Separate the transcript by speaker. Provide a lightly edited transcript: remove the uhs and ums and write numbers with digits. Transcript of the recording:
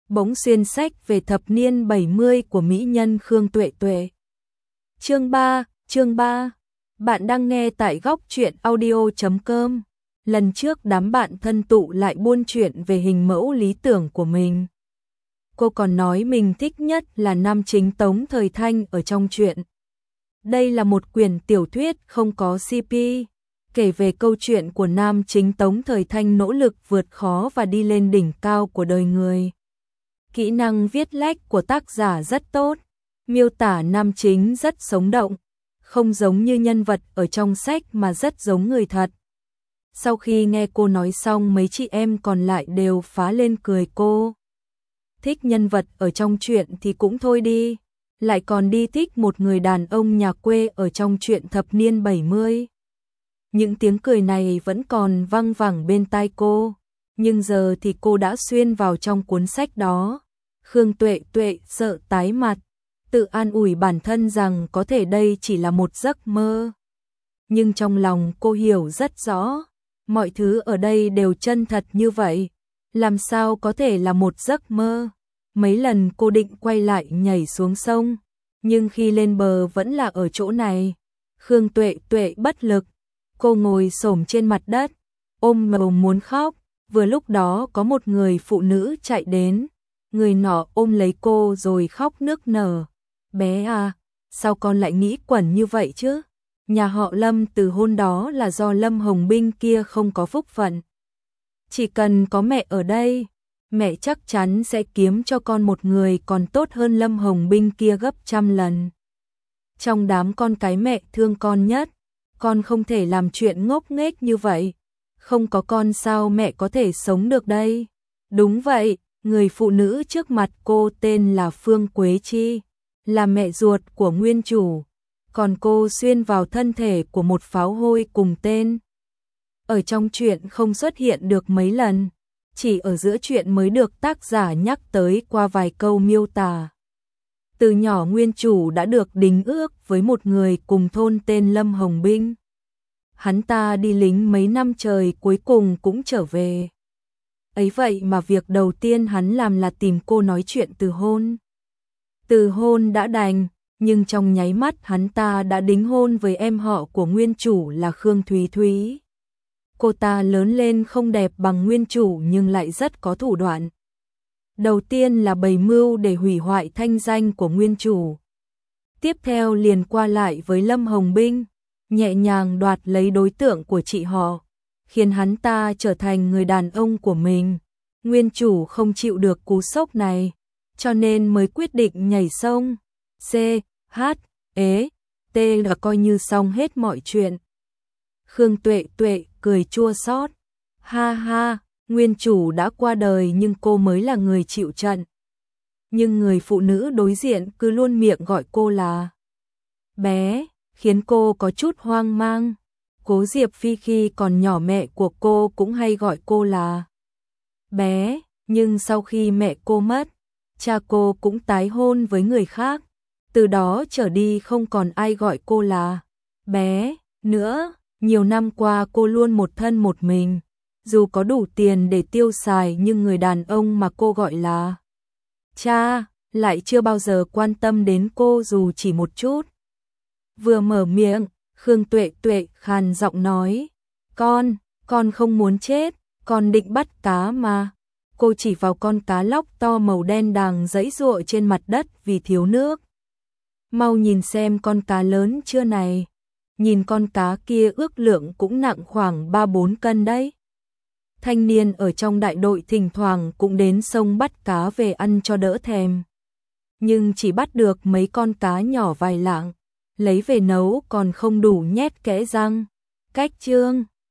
Speaker 1: bỗng xuyên sách về thập niên 70 của mỹ nhân Khương Tuệ Tuệ. Chương 3, bạn đang nghe tại góc truyện audio.com. Lần trước đám bạn thân tụ lại buôn chuyện về hình mẫu lý tưởng của mình. Cô còn nói mình thích nhất là nam chính Tống Thời Thanh ở trong truyện. Đây là một quyển tiểu thuyết không có CP, kể về câu chuyện của nam chính Tống Thời Thanh nỗ lực vượt khó và đi lên đỉnh cao của đời người. Kỹ năng viết lách của tác giả rất tốt, miêu tả nam chính rất sống động, không giống như nhân vật ở trong sách mà rất giống người thật. Sau khi nghe cô nói xong, mấy chị em còn lại đều phá lên cười cô. Thích nhân vật ở trong truyện thì cũng thôi đi, lại còn đi thích một người đàn ông nhà quê ở trong truyện thập niên 70. Những tiếng cười này vẫn còn văng vẳng bên tai cô, nhưng giờ thì cô đã xuyên vào trong cuốn sách đó. Khương Tuệ Tuệ sợ tái mặt, tự an ủi bản thân rằng có thể đây chỉ là một giấc mơ. Nhưng trong lòng cô hiểu rất rõ, mọi thứ ở đây đều chân thật như vậy, làm sao có thể là một giấc mơ. Mấy lần cô định quay lại nhảy xuống sông, nhưng khi lên bờ vẫn là ở chỗ này. Khương Tuệ Tuệ bất lực, cô ngồi xổm trên mặt đất, ôm bụng muốn khóc. Vừa lúc đó có một người phụ nữ chạy đến, người nọ ôm lấy cô rồi khóc nức nở. Bé à, sao con lại nghĩ quẩn như vậy chứ? Nhà họ Lâm từ hôn đó là do Lâm Hồng Binh kia không có phúc phận. Chỉ cần có mẹ ở đây, mẹ chắc chắn sẽ kiếm cho con một người còn tốt hơn Lâm Hồng Binh kia gấp trăm lần. Trong đám con cái mẹ thương con nhất, con không thể làm chuyện ngốc nghếch như vậy. Không có con sao mẹ có thể sống được đây? Đúng vậy, người phụ nữ trước mặt cô tên là Phương Quế Chi, là mẹ ruột của nguyên chủ, còn cô xuyên vào thân thể của một pháo hôi cùng tên. Ở trong truyện không xuất hiện được mấy lần, chỉ ở giữa truyện mới được tác giả nhắc tới qua vài câu miêu tả. Từ nhỏ nguyên chủ đã được đính ước với một người cùng thôn tên Lâm Hồng Binh. Hắn ta đi lính mấy năm trời cuối cùng cũng trở về. Ấy vậy mà việc đầu tiên hắn làm là tìm cô nói chuyện từ hôn. Từ hôn đã đành, nhưng trong nháy mắt hắn ta đã đính hôn với em họ của nguyên chủ là Khương Thúy Thúy. Cô ta lớn lên không đẹp bằng nguyên chủ nhưng lại rất có thủ đoạn. Đầu tiên là bày mưu để hủy hoại thanh danh của nguyên chủ. Tiếp theo liền qua lại với Lâm Hồng Binh, nhẹ nhàng đoạt lấy đối tượng của chị họ, khiến hắn ta trở thành người đàn ông của mình. Nguyên chủ không chịu được cú sốc này, cho nên mới quyết định nhảy sông. T là coi như xong hết mọi chuyện. Khương Tuệ Tuệ cười chua xót. Ha ha, nguyên chủ đã qua đời nhưng cô mới là người chịu trận. Nhưng người phụ nữ đối diện cứ luôn miệng gọi cô là bé, khiến cô có chút hoang mang. Cố Diệp Phi khi còn nhỏ mẹ của cô cũng hay gọi cô là bé, nhưng sau khi mẹ cô mất, cha cô cũng tái hôn với người khác. Từ đó trở đi không còn ai gọi cô là bé nữa. Nhiều năm qua cô luôn một thân một mình, dù có đủ tiền để tiêu xài nhưng người đàn ông mà cô gọi là cha lại chưa bao giờ quan tâm đến cô dù chỉ một chút. Vừa mở miệng, Khương Tuệ Tuệ khàn giọng nói, con không muốn chết, con định bắt cá mà. Cô chỉ vào con cá lóc to màu đen đang giãy giụa trên mặt đất vì thiếu nước. Mau nhìn xem con cá lớn chưa này. Nhìn con cá kia ước lượng cũng nặng khoảng 3-4 cân đấy. Thanh niên ở trong đại đội thỉnh thoảng cũng đến sông bắt cá về ăn cho đỡ thèm. Nhưng chỉ bắt được mấy con cá nhỏ vài lạng, lấy về nấu còn không đủ nhét kẽ răng. Cách chương